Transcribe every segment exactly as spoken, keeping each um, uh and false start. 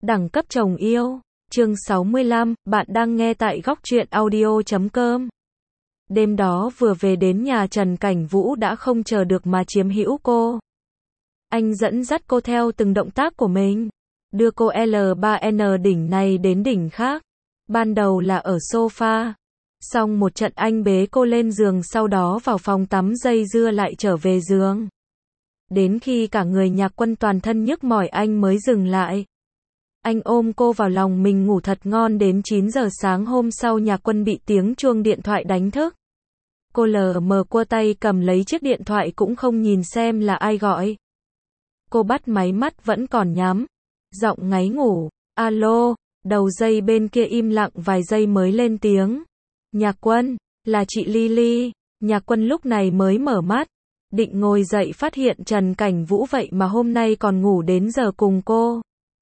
Đẳng cấp chồng yêu. Chương sáu mươi lăm, bạn đang nghe tại góc truyện audio chấm com. Đêm đó vừa về đến nhà Trần Cảnh Vũ đã không chờ được mà chiếm hữu cô. Anh dẫn dắt cô theo từng động tác của mình, đưa cô L ba N đỉnh này đến đỉnh khác. Ban đầu là ở sofa, xong một trận anh bế cô lên giường, sau đó vào phòng tắm dây dưa lại trở về giường. Đến khi cả người Nhạc Quân toàn thân nhức mỏi anh mới dừng lại. Anh ôm cô vào lòng mình ngủ thật ngon đến chín giờ sáng hôm sau. Nhạc Quân bị tiếng chuông điện thoại đánh thức. Cô lờ mờ cua tay cầm lấy chiếc điện thoại cũng không nhìn xem là ai gọi. Cô bắt máy, mắt vẫn còn nhắm. Giọng ngáy ngủ. Alo, đầu dây bên kia im lặng vài giây mới lên tiếng. Nhạc Quân, là chị Lily. Nhạc Quân lúc này mới mở mắt. Định ngồi dậy phát hiện Trần Cảnh Vũ vậy mà hôm nay còn ngủ đến giờ cùng cô.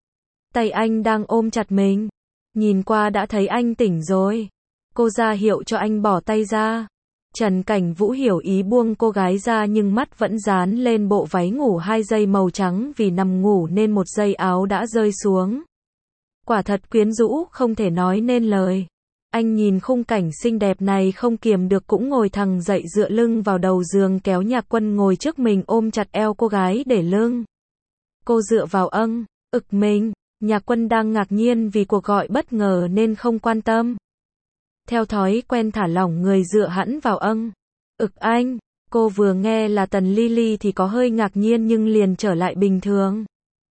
Tay anh đang ôm chặt mình. Nhìn qua đã thấy anh tỉnh rồi. Cô ra hiệu cho anh bỏ tay ra. Trần Cảnh Vũ hiểu ý buông cô gái ra nhưng mắt vẫn dán lên bộ váy ngủ hai dây màu trắng, vì nằm ngủ nên một dây áo đã rơi xuống. Quả thật quyến rũ không thể nói nên lời. Anh nhìn khung cảnh xinh đẹp này không kiềm được cũng ngồi thẳng dậy, dựa lưng vào đầu giường kéo Nhạc Quân ngồi trước mình ôm chặt eo cô gái để lưng. Cô dựa vào âng, ực mình. Nhạc Quân đang ngạc nhiên vì cuộc gọi bất ngờ nên không quan tâm. Theo thói quen thả lỏng người dựa hẳn vào âng, ực anh. Cô vừa nghe là Tần Lily thì có hơi ngạc nhiên nhưng liền trở lại bình thường.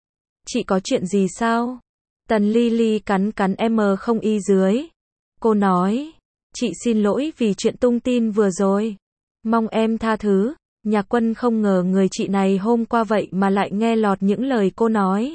Chị có chuyện gì sao? Tần Lily cắn cắn em không y dưới. Cô nói, chị xin lỗi vì chuyện tung tin vừa rồi. Mong em tha thứ. Nhạc Quân không ngờ người chị này hôm qua vậy mà lại nghe lọt những lời cô nói.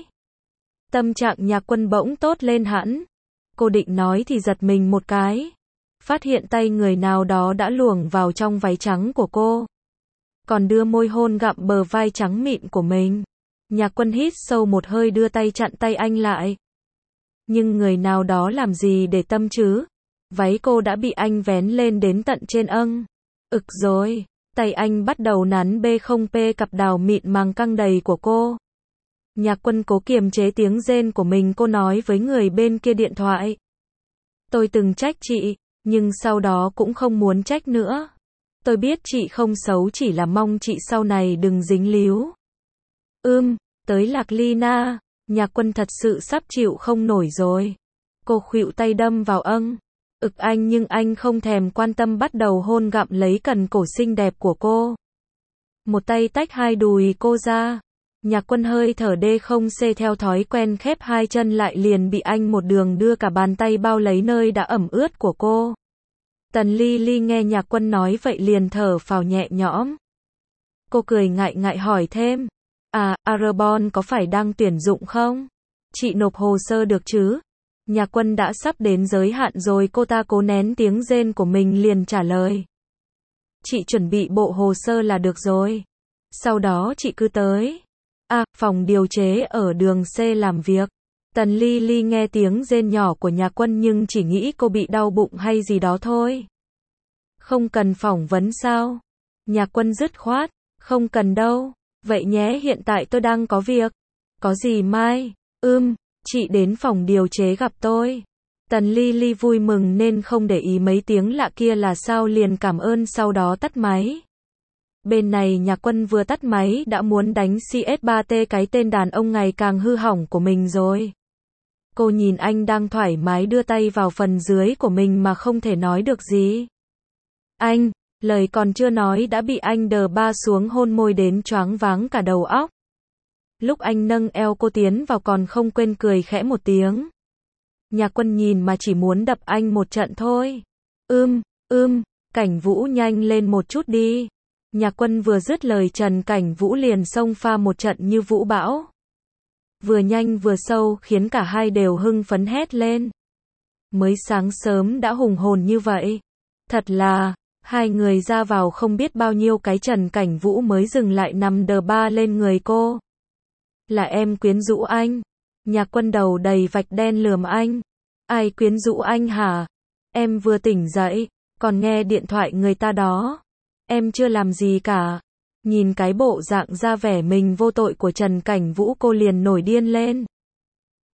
Tâm trạng Nhạc Quân bỗng tốt lên hẳn. Cô định nói thì giật mình một cái. Phát hiện tay người nào đó đã luồn vào trong váy trắng của cô. Còn đưa môi hôn gặm bờ vai trắng mịn của mình. Nhạc Quân hít sâu một hơi đưa tay chặn tay anh lại. Nhưng người nào đó làm gì để tâm chứ? Váy cô đã bị anh vén lên đến tận trên âng, ực rồi. Tay anh bắt đầu nắn bê không pê cặp đào mịn màng căng đầy của cô. Nhạc Quân cố kiềm chế tiếng rên của mình. Cô nói với người bên kia điện thoại. Tôi từng trách chị, nhưng sau đó cũng không muốn trách nữa. Tôi biết chị không xấu, chỉ là mong chị sau này đừng dính líu. Ưm, tới Lạc Lina. Nhạc Quân thật sự sắp chịu không nổi rồi. Cô khuỵu tay đâm vào âng, ực anh nhưng anh không thèm quan tâm, bắt đầu hôn gặm lấy cần cổ xinh đẹp của cô. Một tay tách hai đùi cô ra. Nhạc Quân hơi thở đê không xê theo thói quen khép hai chân lại, liền bị anh một đường đưa cả bàn tay bao lấy nơi đã ẩm ướt của cô. Tần Lily nghe Nhạc Quân nói vậy liền thở phào nhẹ nhõm. Cô cười ngại ngại hỏi thêm. À, Arbon có phải đang tuyển dụng không? Chị nộp hồ sơ được chứ? Nhạc Quân đã sắp đến giới hạn rồi, cô ta cố nén tiếng rên của mình liền trả lời. Chị chuẩn bị bộ hồ sơ là được rồi. Sau đó chị cứ tới. À, phòng điều chế ở đường C làm việc. Tần Lily nghe tiếng rên nhỏ của Nhạc Quân nhưng chỉ nghĩ cô bị đau bụng hay gì đó thôi. Không cần phỏng vấn sao? Nhạc Quân dứt khoát. Không cần đâu. Vậy nhé, hiện tại tôi đang có việc. Có gì mai? Ưm, chị đến phòng điều chế gặp tôi. Tần Lily vui mừng nên không để ý mấy tiếng lạ kia là sao, liền cảm ơn sau đó tắt máy. Bên này Nhạc Quân vừa tắt máy đã muốn đánh C S ba T cái tên đàn ông ngày càng hư hỏng của mình rồi. Cô nhìn anh đang thoải mái đưa tay vào phần dưới của mình mà không thể nói được gì. Anh, lời còn chưa nói đã bị anh đờ ba xuống hôn môi đến choáng váng cả đầu óc. Lúc anh nâng eo cô tiến vào còn không quên cười khẽ một tiếng. Nhạc Quân nhìn mà chỉ muốn đập anh một trận thôi. Ưm, ưm, Cảnh Vũ nhanh lên một chút đi. Nhạc Quân vừa dứt lời Trần Cảnh Vũ liền xông pha một trận như vũ bão. Vừa nhanh vừa sâu khiến cả hai đều hưng phấn hét lên. Mới sáng sớm đã hùng hồn như vậy. Thật là, hai người ra vào không biết bao nhiêu cái. Trần Cảnh Vũ mới dừng lại nằm đờ ba lên người cô. Là em quyến rũ anh. Nhạc Quân đầu đầy vạch đen lườm anh. Ai quyến rũ anh hả? Em vừa tỉnh dậy, còn nghe điện thoại người ta đó. Em chưa làm gì cả. Nhìn cái bộ dạng ra vẻ mình vô tội của Trần Cảnh Vũ cô liền nổi điên lên.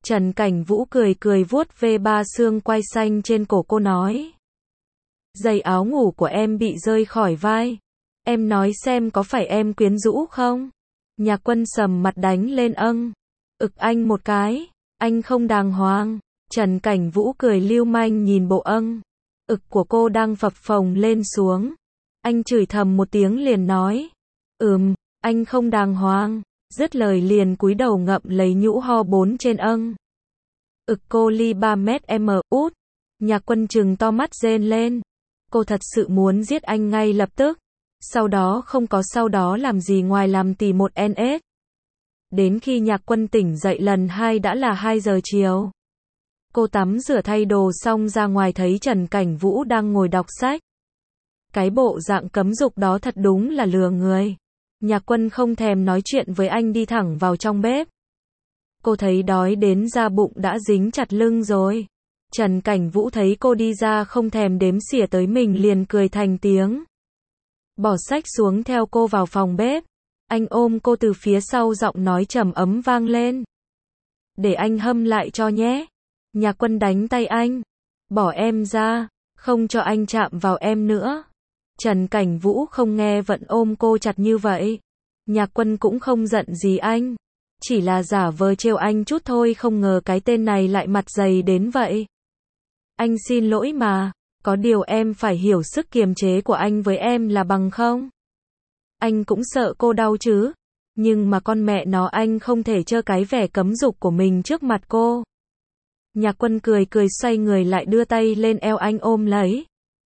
Trần Cảnh Vũ cười cười vuốt ve ba xương quai xanh trên cổ cô nói. Giày áo ngủ của em bị rơi khỏi vai. Em nói xem có phải em quyến rũ không? Nhạc Quân sầm mặt đánh lên âng. Ực anh một cái. Anh không đàng hoàng. Trần Cảnh Vũ cười lưu manh nhìn bộ âng. Ực của cô đang phập phồng lên xuống. Anh chửi thầm một tiếng liền nói. Ừm, anh không đàng hoàng. Dứt lời liền cúi đầu ngậm lấy nhũ ho bốn trên âng. Ực cô ly ba mét m út. Nhạc Quân trừng to mắt rên lên. Cô thật sự muốn giết anh ngay lập tức. Sau đó không có sau đó làm gì ngoài làm tỉ một en ét. Đến khi Nhạc Quân tỉnh dậy lần hai đã là hai giờ chiều. Cô tắm rửa thay đồ xong ra ngoài thấy Trần Cảnh Vũ đang ngồi đọc sách. Cái bộ dạng cấm dục đó thật đúng là lừa người. Nhạc Quân không thèm nói chuyện với anh đi thẳng vào trong bếp. Cô thấy đói đến da bụng đã dính chặt lưng rồi. Trần Cảnh Vũ thấy cô đi ra không thèm đếm xỉa tới mình liền cười thành tiếng. Bỏ sách xuống theo cô vào phòng bếp. Anh ôm cô từ phía sau giọng nói trầm ấm vang lên. Để anh hâm lại cho nhé. Nhạc Quân đánh tay anh. Bỏ em ra, không cho anh chạm vào em nữa. Trần Cảnh Vũ không nghe vẫn ôm cô chặt như vậy. Nhạc Quân cũng không giận gì anh. Chỉ là giả vờ trêu anh chút thôi, không ngờ cái tên này lại mặt dày đến vậy. Anh xin lỗi mà, có điều em phải hiểu sức kiềm chế của anh với em là bằng không? Anh cũng sợ cô đau chứ. Nhưng mà con mẹ nó anh không thể trơ cái vẻ cấm dục của mình trước mặt cô. Nhạc Quân cười cười xoay người lại đưa tay lên eo anh ôm lấy.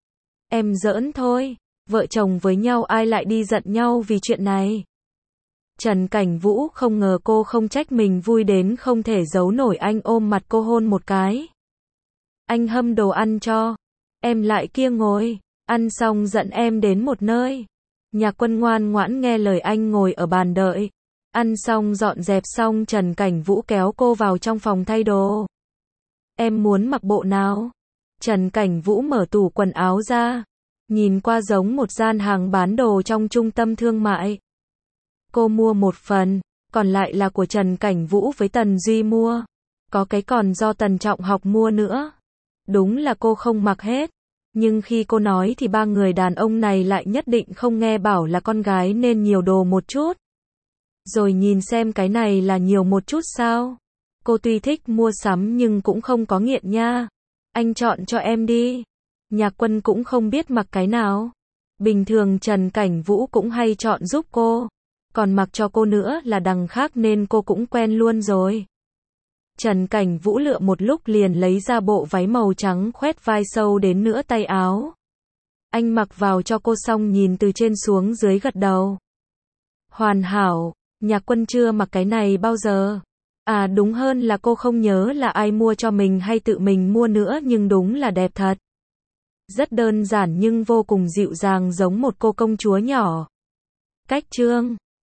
Em giỡn thôi, vợ chồng với nhau ai lại đi giận nhau vì chuyện này. Trần Cảnh Vũ không ngờ cô không trách mình, vui đến không thể giấu nổi, anh ôm mặt cô hôn một cái. Anh hâm đồ ăn cho. Em lại kia ngồi, ăn xong dẫn em đến một nơi. Nhạc Quân ngoan ngoãn nghe lời anh ngồi ở bàn đợi. Ăn xong dọn dẹp xong Trần Cảnh Vũ kéo cô vào trong phòng thay đồ. Em muốn mặc bộ nào? Trần Cảnh Vũ mở tủ quần áo ra. Nhìn qua giống một gian hàng bán đồ trong trung tâm thương mại. Cô mua một phần, còn lại là của Trần Cảnh Vũ với Tần Duy mua. Có cái còn do Tần Trọng Học mua nữa. Đúng là cô không mặc hết. Nhưng khi cô nói thì ba người đàn ông này lại nhất định không nghe, bảo là con gái nên nhiều đồ một chút. Rồi nhìn xem cái này là nhiều một chút sao? Cô tuy thích mua sắm nhưng cũng không có nghiện nha. Anh chọn cho em đi. Nhạc Quân cũng không biết mặc cái nào. Bình thường Trần Cảnh Vũ cũng hay chọn giúp cô. Còn mặc cho cô nữa là đằng khác nên cô cũng quen luôn rồi. Trần Cảnh Vũ lựa một lúc liền lấy ra bộ váy màu trắng khoét vai sâu đến nửa tay áo. Anh mặc vào cho cô xong nhìn từ trên xuống dưới gật đầu. Hoàn hảo, Nhạc Quân chưa mặc cái này bao giờ. À đúng hơn là cô không nhớ là ai mua cho mình hay tự mình mua nữa, nhưng đúng là đẹp thật. Rất đơn giản nhưng vô cùng dịu dàng, giống một cô công chúa nhỏ. Cách chương